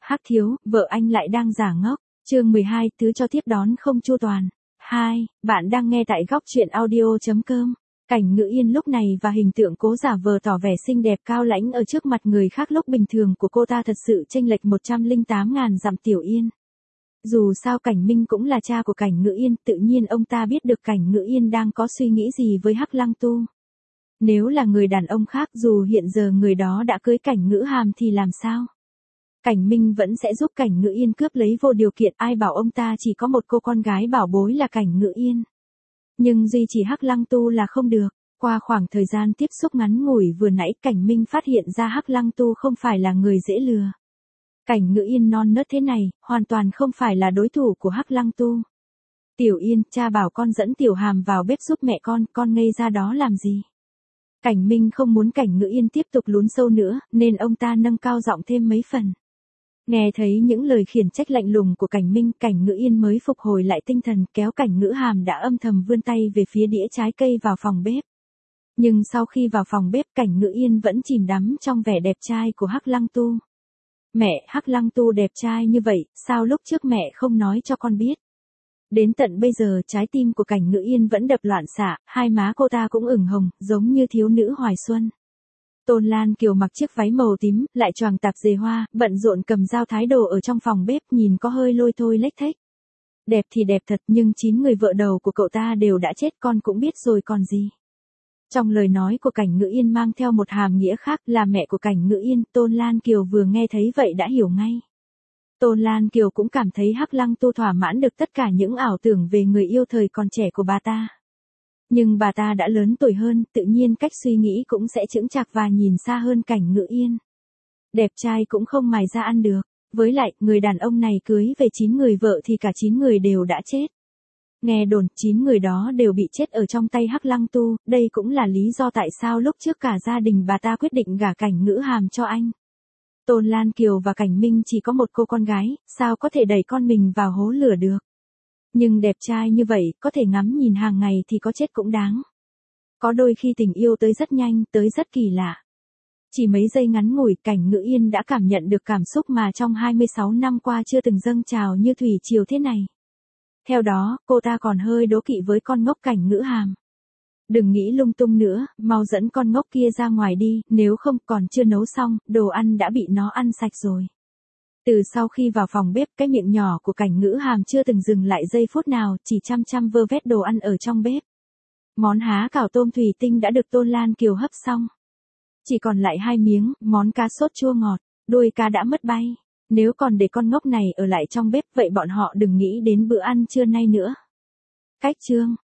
Hắc thiếu, vợ anh lại đang giả ngốc. Chương 12, thứ cho tiếp đón không chu toàn. 2, bạn đang nghe tại góc truyện audio.com. Cảnh Ngữ Yên lúc này và hình tượng cố giả vờ tỏ vẻ xinh đẹp cao lãnh ở trước mặt người khác lúc bình thường của cô ta thật sự chênh lệch 108.000 dặm. Tiểu Yên. Dù sao Cảnh Minh cũng là cha của Cảnh Ngữ Yên, tự nhiên ông ta biết được Cảnh Ngữ Yên đang có suy nghĩ gì với Hắc Lăng Tu. Nếu là người đàn ông khác, dù hiện giờ người đó đã cưới Cảnh Ngữ Hàm thì làm sao? Cảnh Minh vẫn sẽ giúp Cảnh Ngữ Yên cướp lấy vô điều kiện, ai bảo ông ta chỉ có một cô con gái bảo bối là Cảnh Ngữ Yên. Nhưng duy chỉ Hắc Lăng Tu là không được. Qua khoảng thời gian tiếp xúc ngắn ngủi vừa nãy, Cảnh Minh phát hiện ra Hắc Lăng Tu không phải là người dễ lừa. Cảnh Ngữ Yên non nớt thế này, hoàn toàn không phải là đối thủ của Hắc Lăng Tu. Tiểu Yên, cha bảo con dẫn Tiểu Hàm vào bếp giúp mẹ con ngây ra đó làm gì? Cảnh Minh không muốn Cảnh Ngữ Yên tiếp tục lún sâu nữa, nên ông ta nâng cao giọng thêm mấy phần. Nghe thấy những lời khiển trách lạnh lùng của Cảnh Minh, Cảnh Ngữ Yên mới phục hồi lại tinh thần, kéo Cảnh Ngữ Hàm đã âm thầm vươn tay về phía đĩa trái cây vào phòng bếp. Nhưng sau khi vào phòng bếp, Cảnh Ngữ Yên vẫn chìm đắm trong vẻ đẹp trai của Hắc Lăng Tu. Mẹ, Hắc Lăng Tu đẹp trai như vậy, sao lúc trước mẹ không nói cho con biết? Đến tận bây giờ trái tim của Cảnh Ngữ Yên vẫn đập loạn xạ, hai má cô ta cũng ửng hồng, giống như thiếu nữ hoài xuân. Tôn Lan Kiều mặc chiếc váy màu tím, lại choàng tạp dề hoa, bận rộn cầm dao thái đồ ở trong phòng bếp, nhìn có hơi lôi thôi lếch thếch. Đẹp thì đẹp thật, nhưng 9 người vợ đầu của cậu ta đều đã chết, con cũng biết rồi còn gì. Trong lời nói của Cảnh Ngữ Yên mang theo một hàm nghĩa khác, là mẹ của Cảnh Ngữ Yên, Tôn Lan Kiều vừa nghe thấy vậy đã hiểu ngay. Tôn Lan Kiều cũng cảm thấy Hắc Lăng Tu thỏa mãn được tất cả những ảo tưởng về người yêu thời còn trẻ của bà ta. Nhưng bà ta đã lớn tuổi hơn, tự nhiên cách suy nghĩ cũng sẽ chững chạc và nhìn xa hơn Cảnh Ngữ Yên. Đẹp trai cũng không mài ra ăn được. Với lại, người đàn ông này cưới về 9 người vợ thì cả 9 người đều đã chết. Nghe đồn, 9 người đó đều bị chết ở trong tay Hắc Lăng Tu, đây cũng là lý do tại sao lúc trước cả gia đình bà ta quyết định gả Cảnh Ngữ Hàm cho anh. Tôn Lan Kiều và Cảnh Minh chỉ có một cô con gái, sao có thể đẩy con mình vào hố lửa được. Nhưng đẹp trai như vậy, có thể ngắm nhìn hàng ngày thì có chết cũng đáng. Có đôi khi tình yêu tới rất nhanh, tới rất kỳ lạ. Chỉ mấy giây ngắn ngủi, Cảnh Ngữ Yên đã cảm nhận được cảm xúc mà trong 26 năm qua chưa từng dâng trào như thủy triều thế này. Theo đó, cô ta còn hơi đố kỵ với con ngốc Cảnh Ngữ Hàm. Đừng nghĩ lung tung nữa, mau dẫn con ngốc kia ra ngoài đi, nếu không còn chưa nấu xong, đồ ăn đã bị nó ăn sạch rồi. Từ sau khi vào phòng bếp, cái miệng nhỏ của Cảnh Ngữ Hàm chưa từng dừng lại giây phút nào, chỉ chăm chăm vơ vét đồ ăn ở trong bếp. Món há cảo tôm thủy tinh đã được Tôn Lan Kiều hấp xong. Chỉ còn lại 2 miếng, món cá sốt chua ngọt, đuôi cá đã mất bay. Nếu còn để con ngốc này ở lại trong bếp, vậy bọn họ đừng nghĩ đến bữa ăn trưa nay nữa. Cách chương